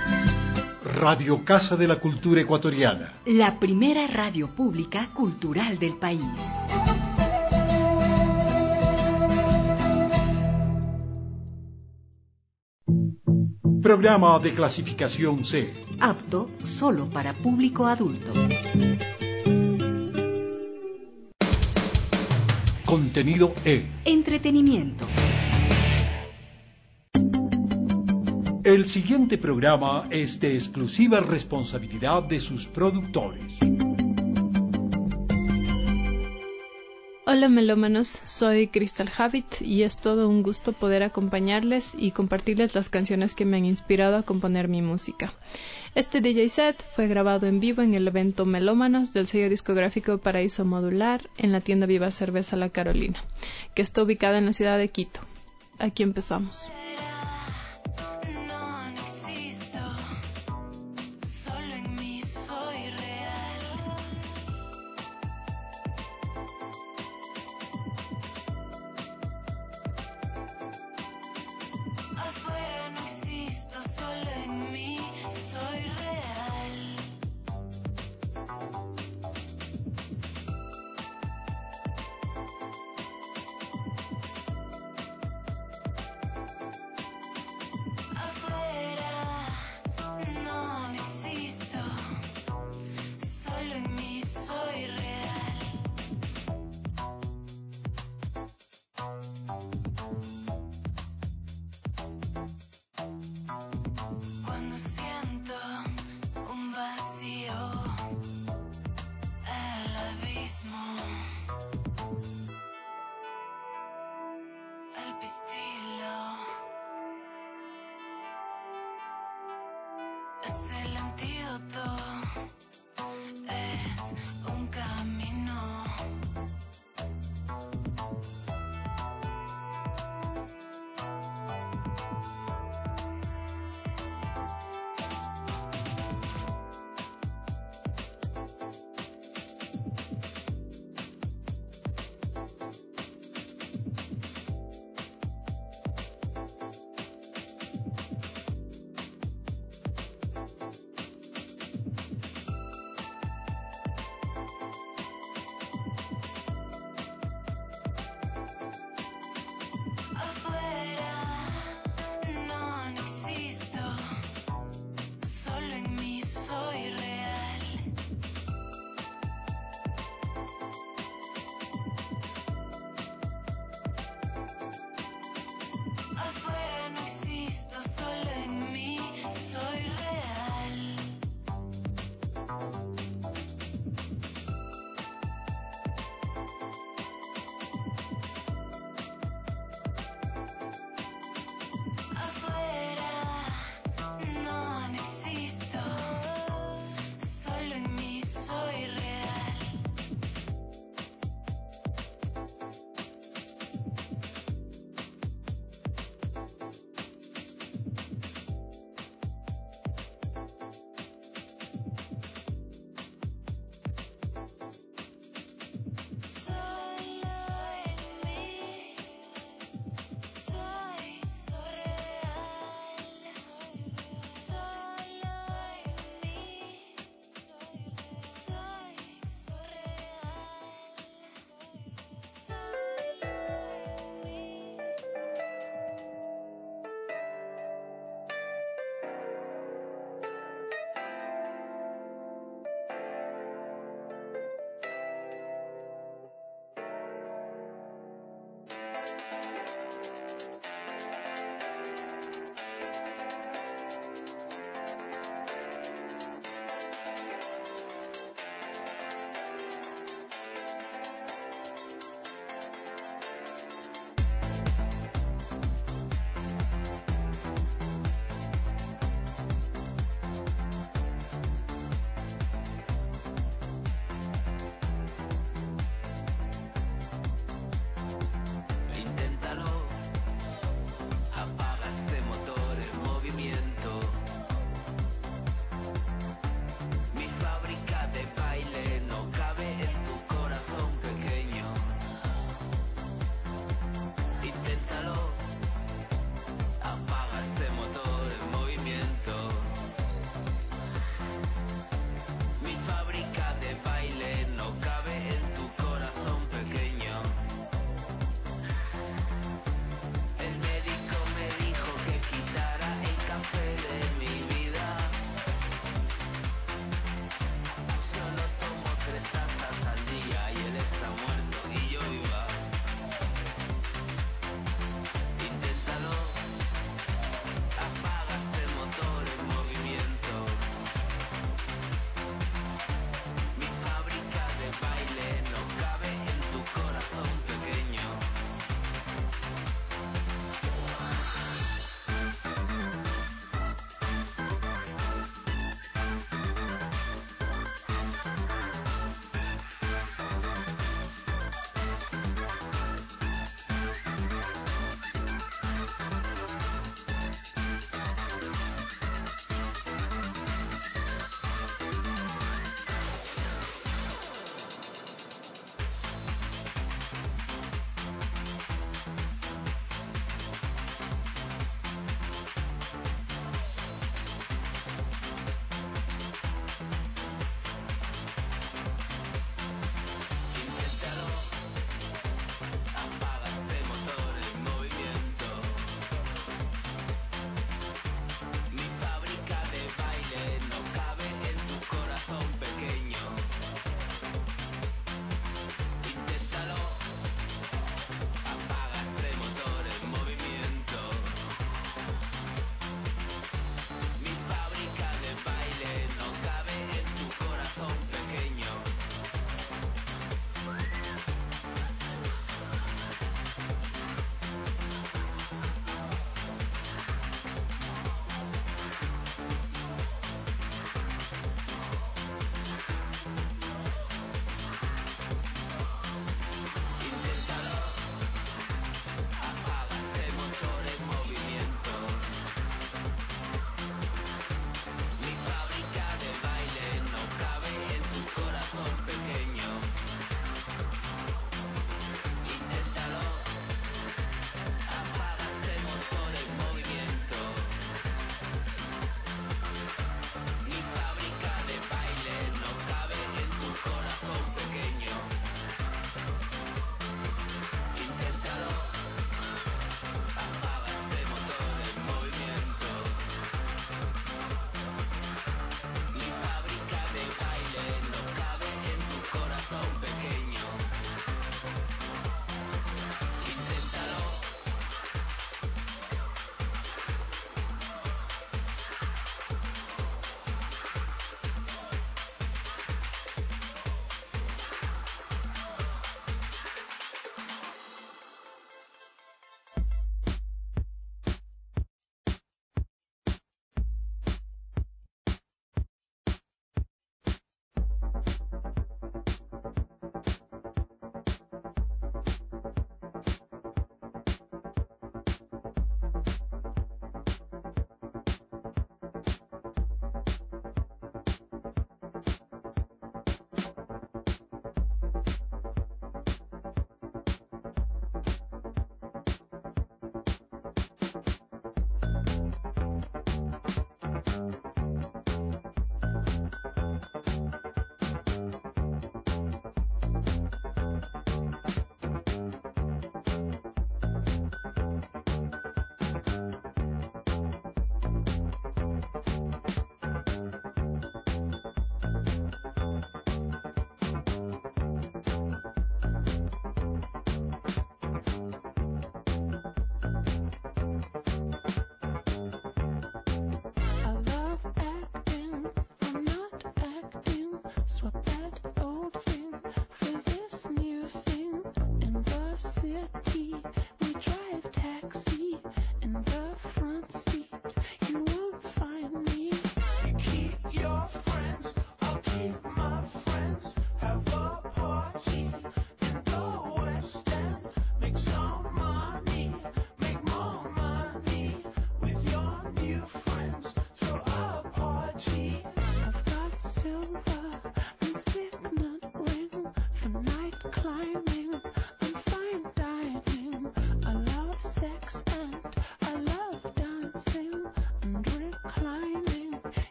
Radio Casa de la Cultura Ecuatoriana. La primera radio pública cultural del país. Programa de clasificación C. Apto solo para público adulto. Contenido E. Entretenimiento. El siguiente programa es de exclusiva responsabilidad de sus productores. Hola melómanos, soy Crystal Habit y es todo un gusto poder acompañarles y compartirles las canciones que me han inspirado a componer mi música. Este DJ set fue grabado en vivo en el evento Melómanos del sello discográfico Paraíso Modular en la tienda Viva Cerveza La Carolina, que está ubicada en la ciudad de Quito. Aquí empezamos.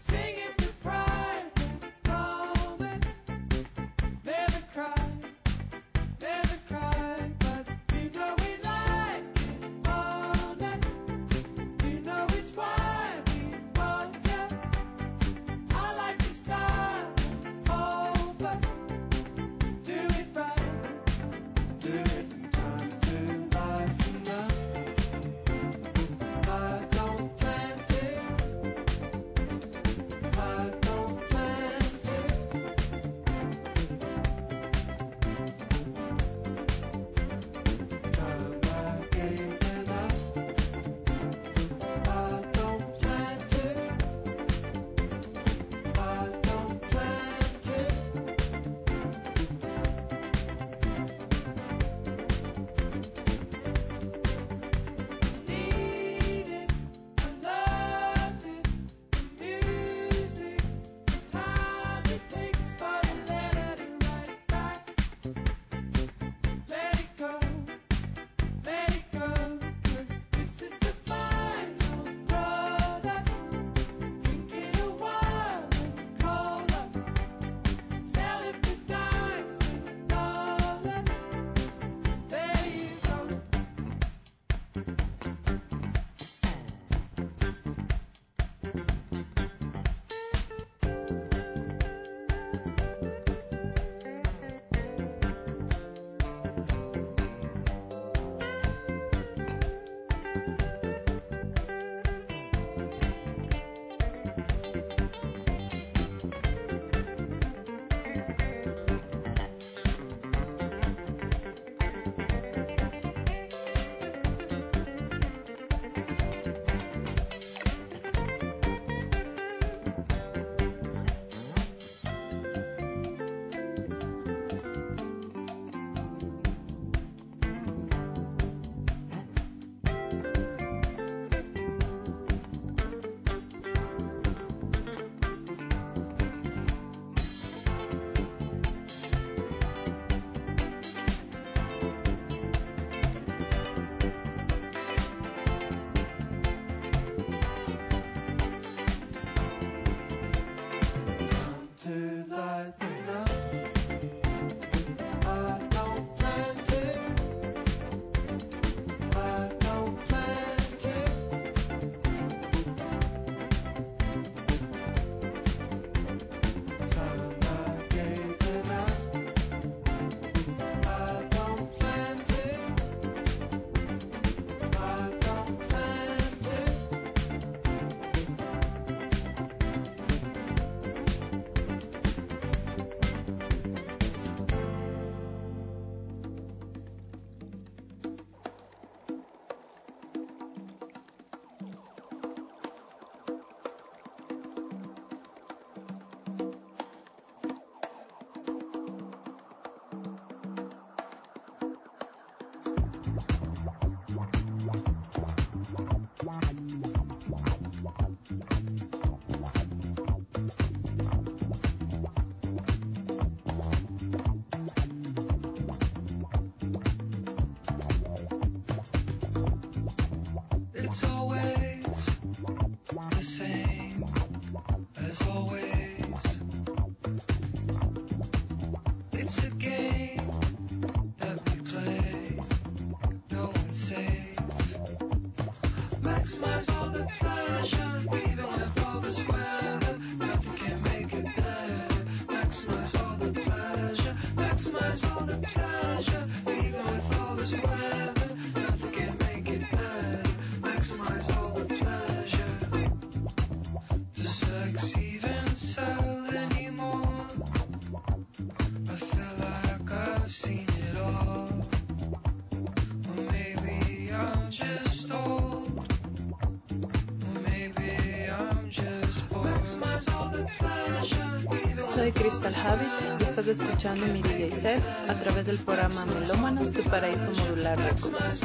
Soy Crystal Habit y estás escuchando mi DJ set a través del programa Melómanos de Paraíso Modular Records.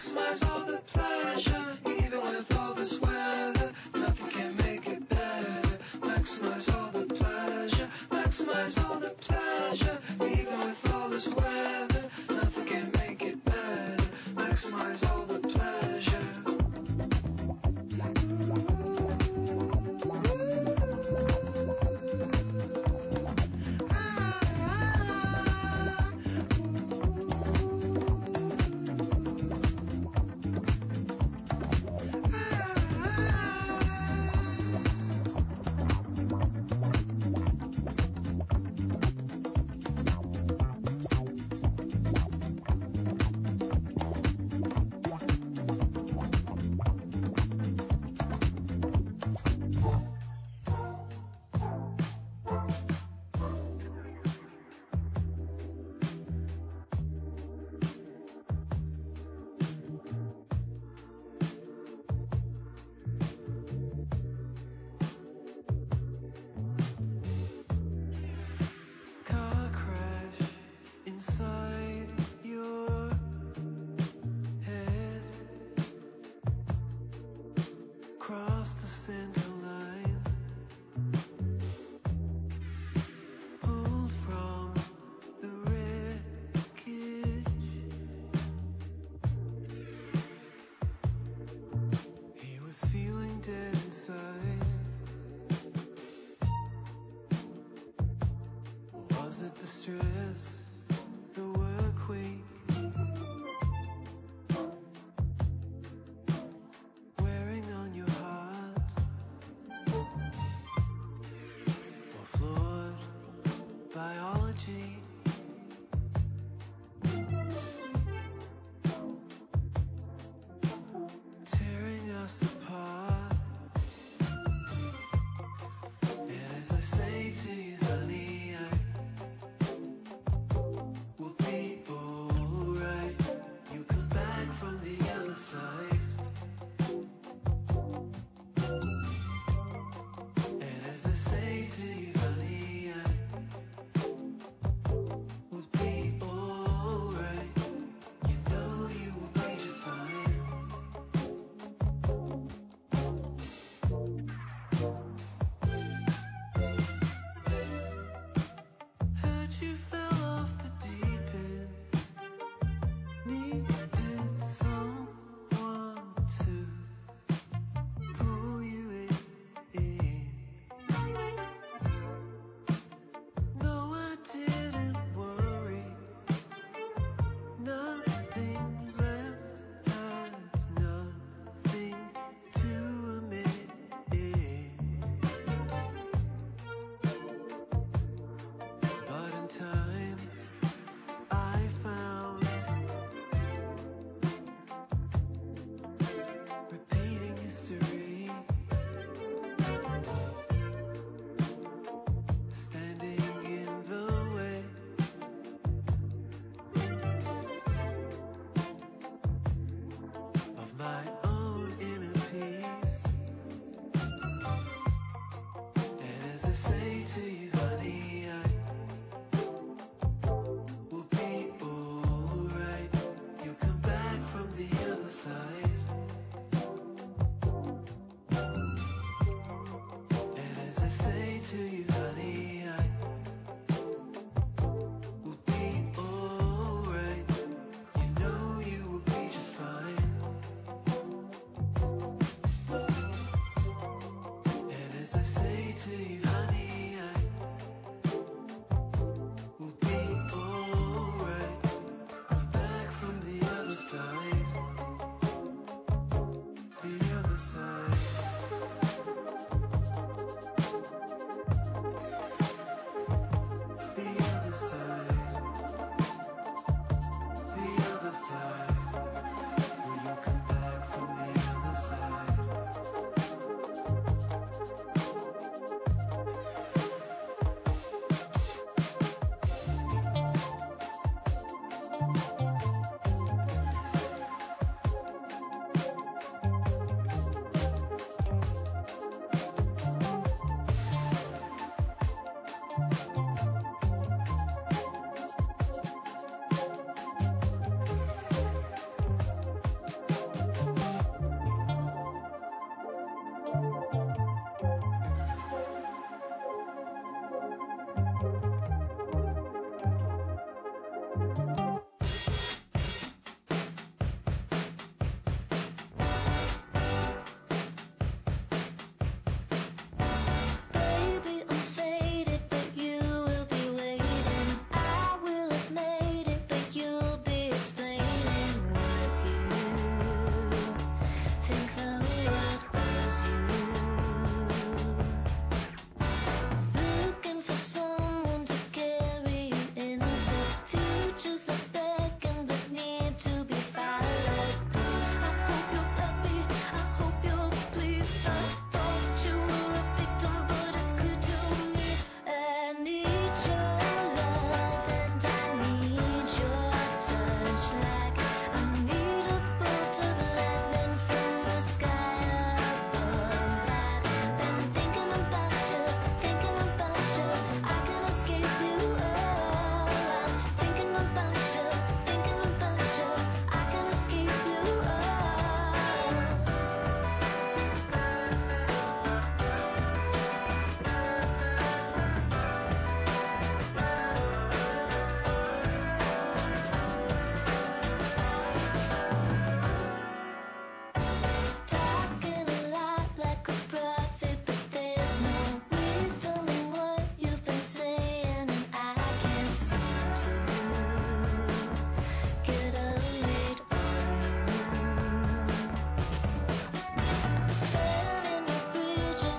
Maximize all the pleasure, even with all this weather. Nothing can make it better. Maximize all the pleasure, maximize all the pleasure, even with all this weather. Nothing can make it better. Maximize all the pleasure.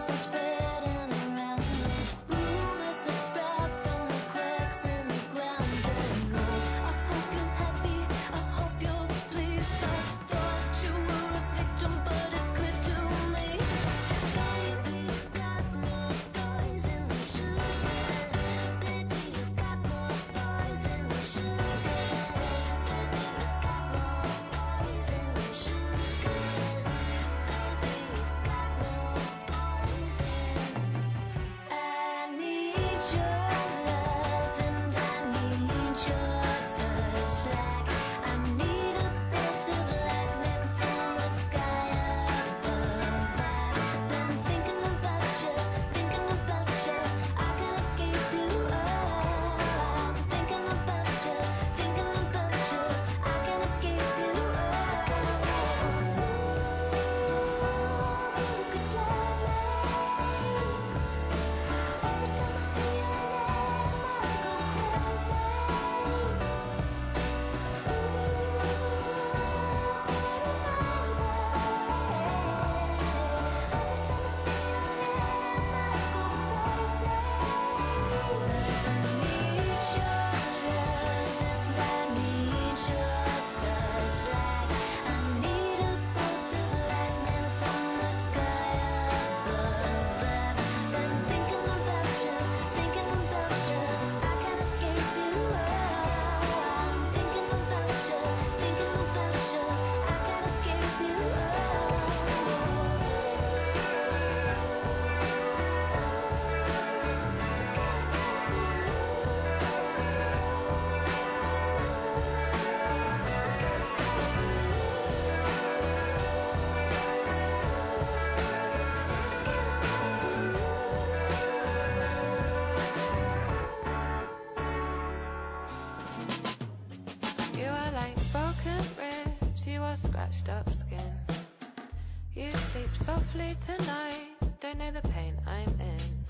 softly tonight, don't know the pain I'm in.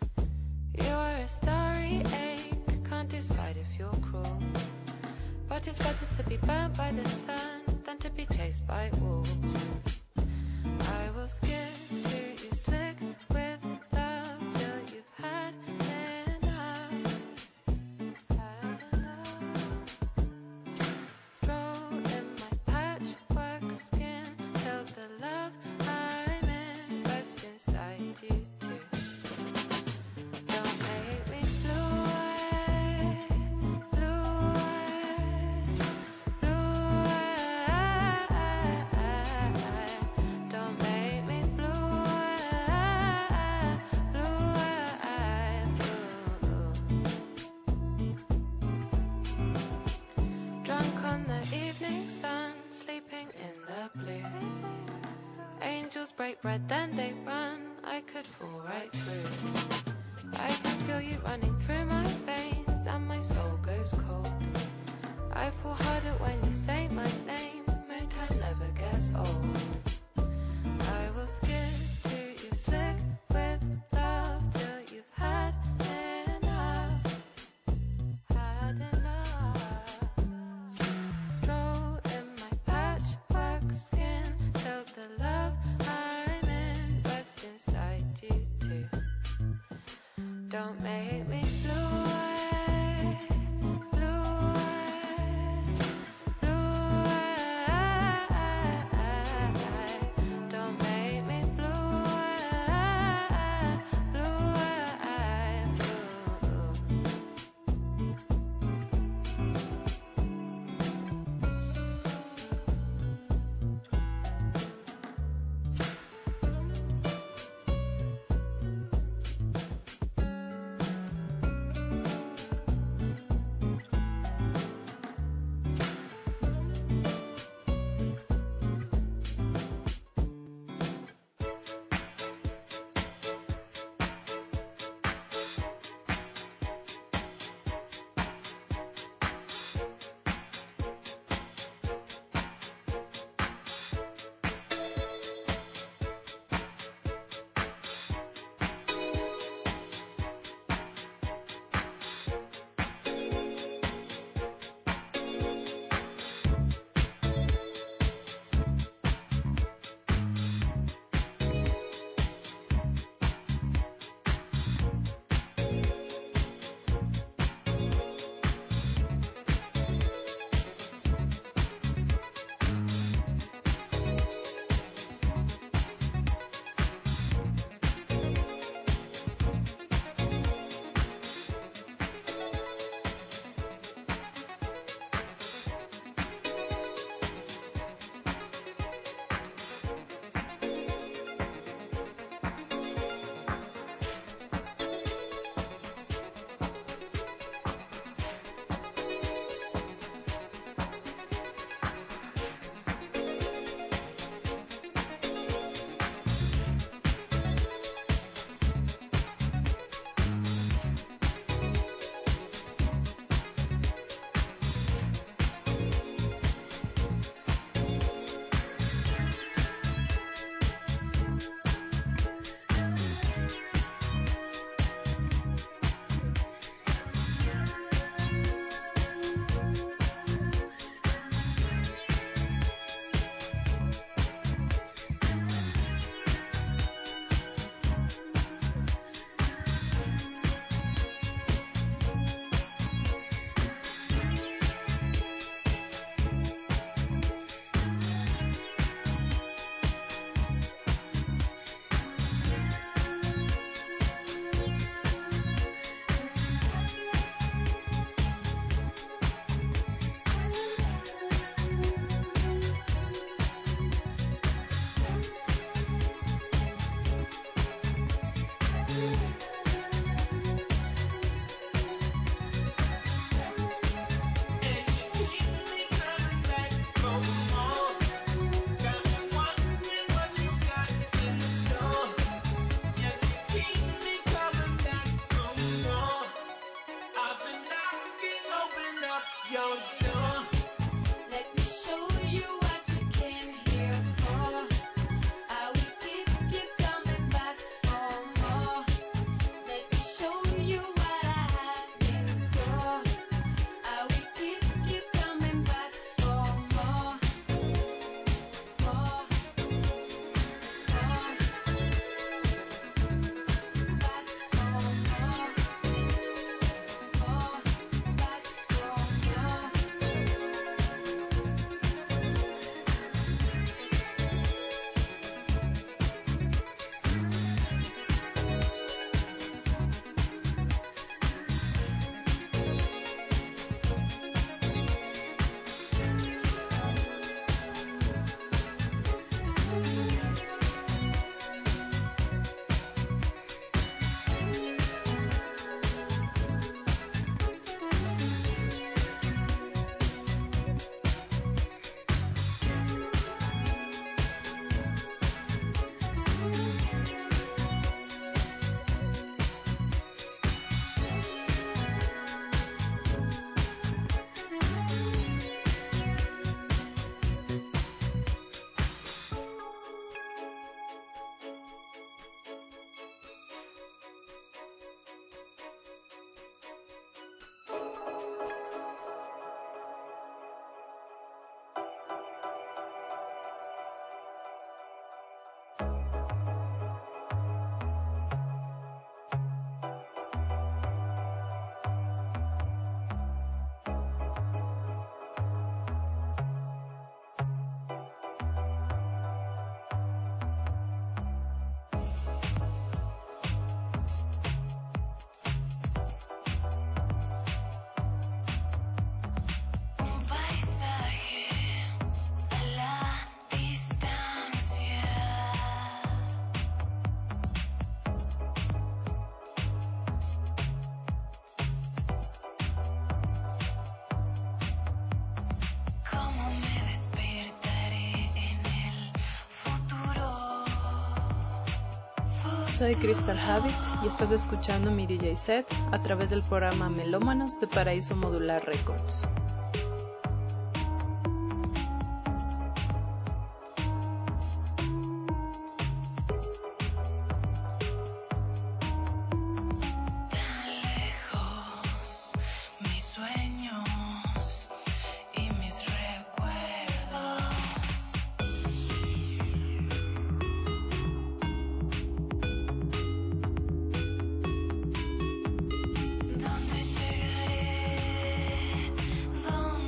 You are a starry ache, can't decide if you're cruel. But it's better to be burnt by the sun than to be chased by wolves. I will skip through you slick with love till you've had enough. Had enough. Stroll in my patchwork skin till the love I'm in rests inside you too. Don't make me blue eyes, blue eyes, blue eyes. Don't make me blue eyes, blue eyes. Drunk on the evening sun, sleeping in the blue. Angels break bread, then they run. I could fall right through. I can feel you running through my veins, and my soul goes cold. I fall harder when you say my name. Moontime never gets old. I will skip through you slick with love till you've had enough. Had enough. Stroll in my patchwork skin till the love I'm in rests inside you too. Don't make me blue eyes, blue eyes, your door. Let me show you what you came here for. I will keep you coming back for more. Let me show you what I have in store. I will keep you coming back for more. More. Soy Crystal Habit y estás escuchando mi DJ set a través del programa Melómanos de Paraíso Modular Records. ¿Dónde llegaré?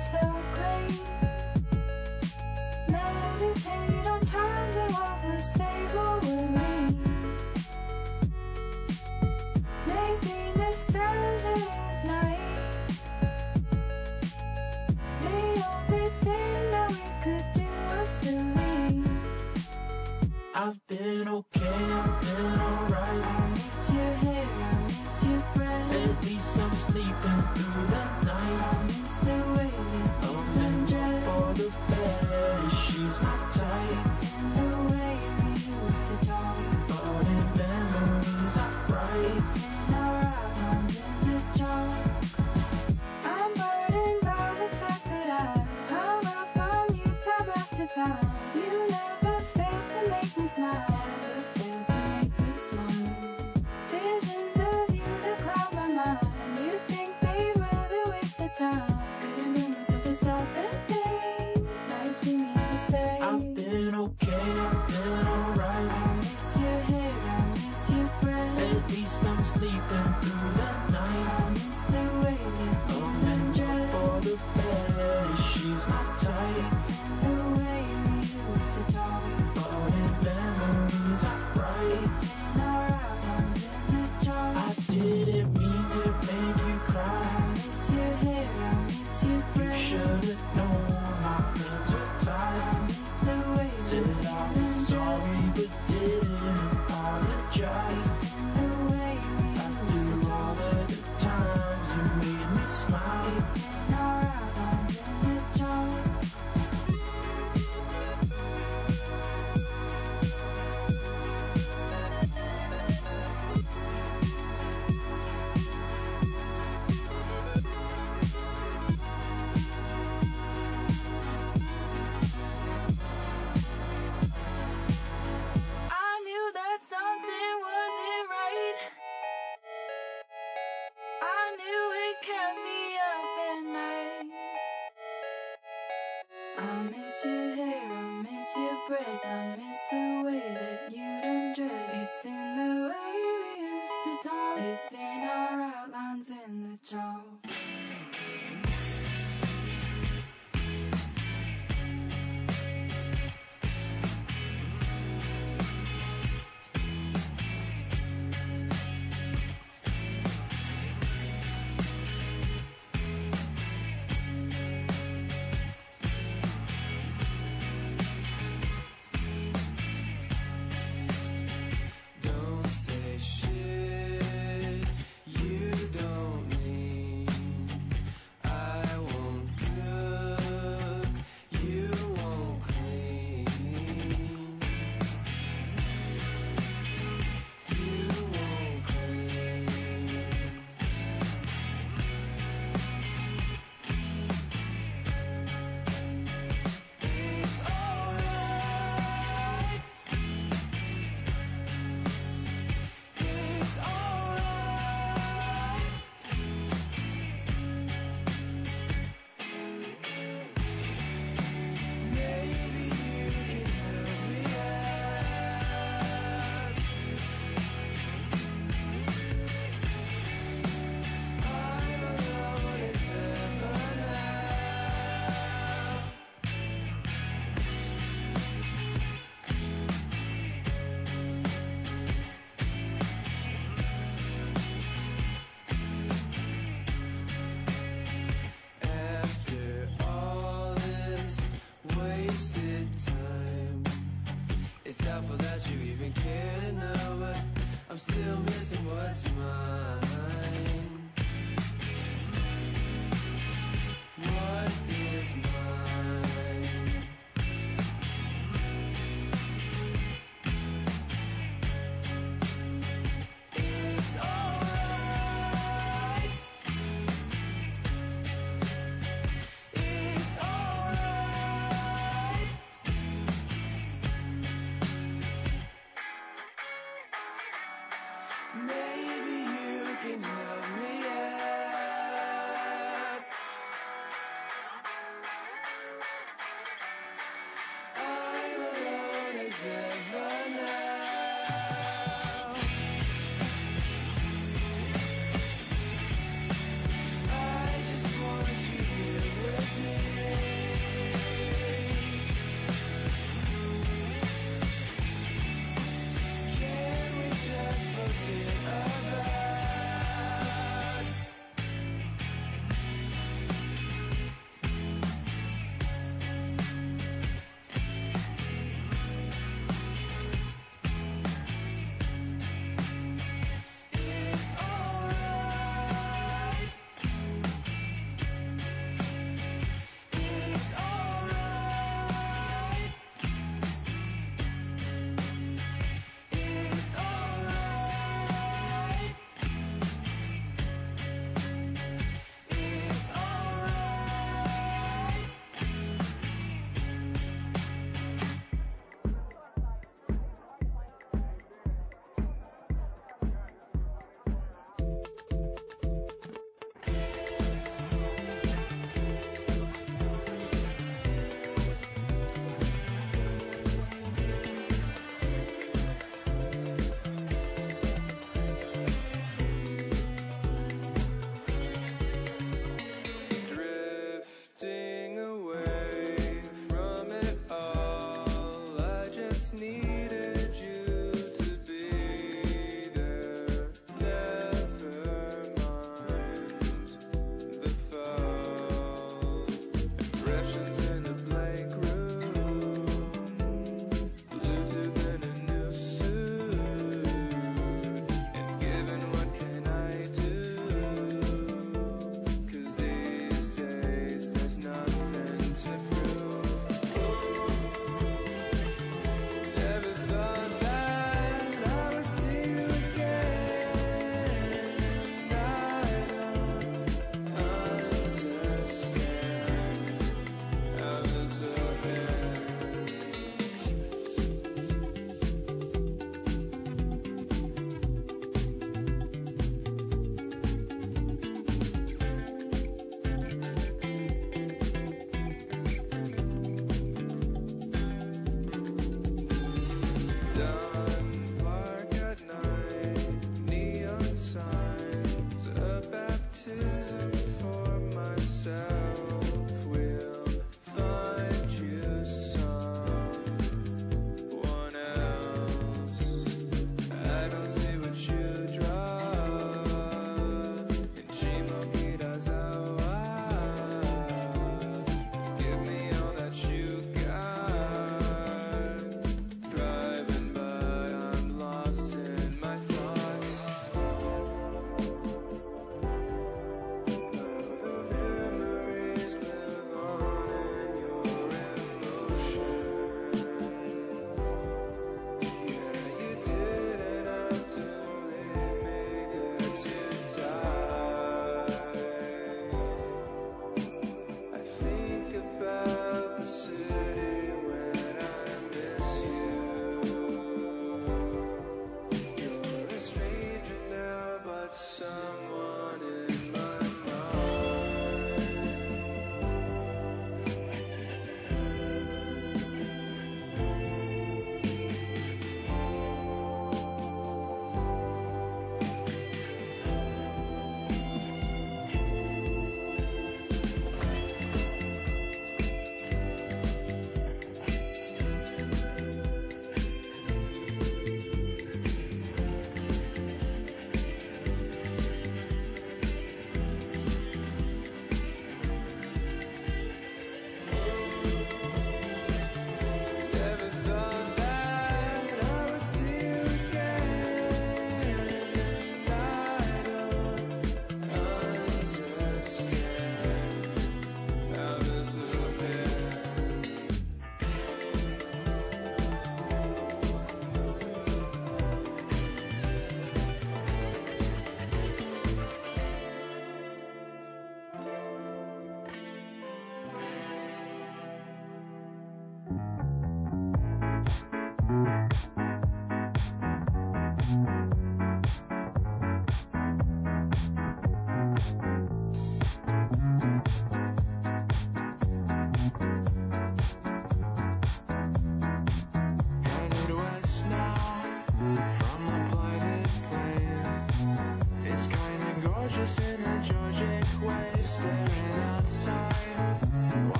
so great. Meditate on times when what was stable would leave. Maybe nostalgia is naive. The only thing that we could do was to leave. I've been okay, I've been alright. I miss your hair, I miss your breath. At least I'm sleeping through the night. I miss the way that I'm you've been in dressed. for the fetish, she's my type. It's in the way we used to talk. But in memories I write. It's in our outlines in the chalk. I'm burdened by the fact that I hung up on you time after time. You never failed to make me smile. Never failed to make me smile. Visions of you that cloud my mind. You think they will waste the time. Could've been such a stopping thing. Now you see me, you say I've been okay, I've been alright. I miss your hair, I miss your breath. At least I'm sleeping through the night. I miss the way that you've I'm been in dressed. for the fetish, she's my type. It's in the way we used to talk. But in memories I write. It's in our outlines in the chalk. I didn't mean to make you I cry. miss your hair, I miss your You breath. should've known my hands were I tied. miss the way Said that I you've was been sorry dressed. but didn't apologize. It's in the way we used to After all talk. of the times you made me smile. It's in our outlines in the chalk. I knew that something wasn't right. I knew it kept me up at night. I miss your hair, I miss your breath. I miss the way that you don't dress. It's in the way we used to talk. It's in our outlines in the chalk. Don't say shit you don't mean.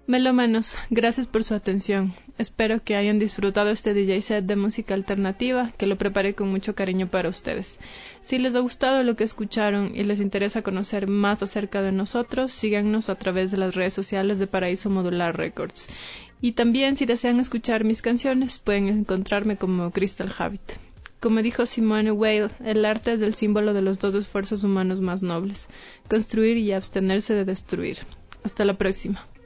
Melómanos, gracias por su atención. Espero que hayan disfrutado este DJ set de música alternativa, que lo preparé con mucho cariño para ustedes. Si les ha gustado lo que escucharon y les interesa conocer más acerca de nosotros, síganos a través de las redes sociales de Paraíso Modular Records. Y también, si desean escuchar mis canciones, pueden encontrarme como Crystal Habit. Como dijo Simone Weil, el arte es el símbolo de los dos esfuerzos humanos más nobles: construir y abstenerse de destruir. Hasta la próxima.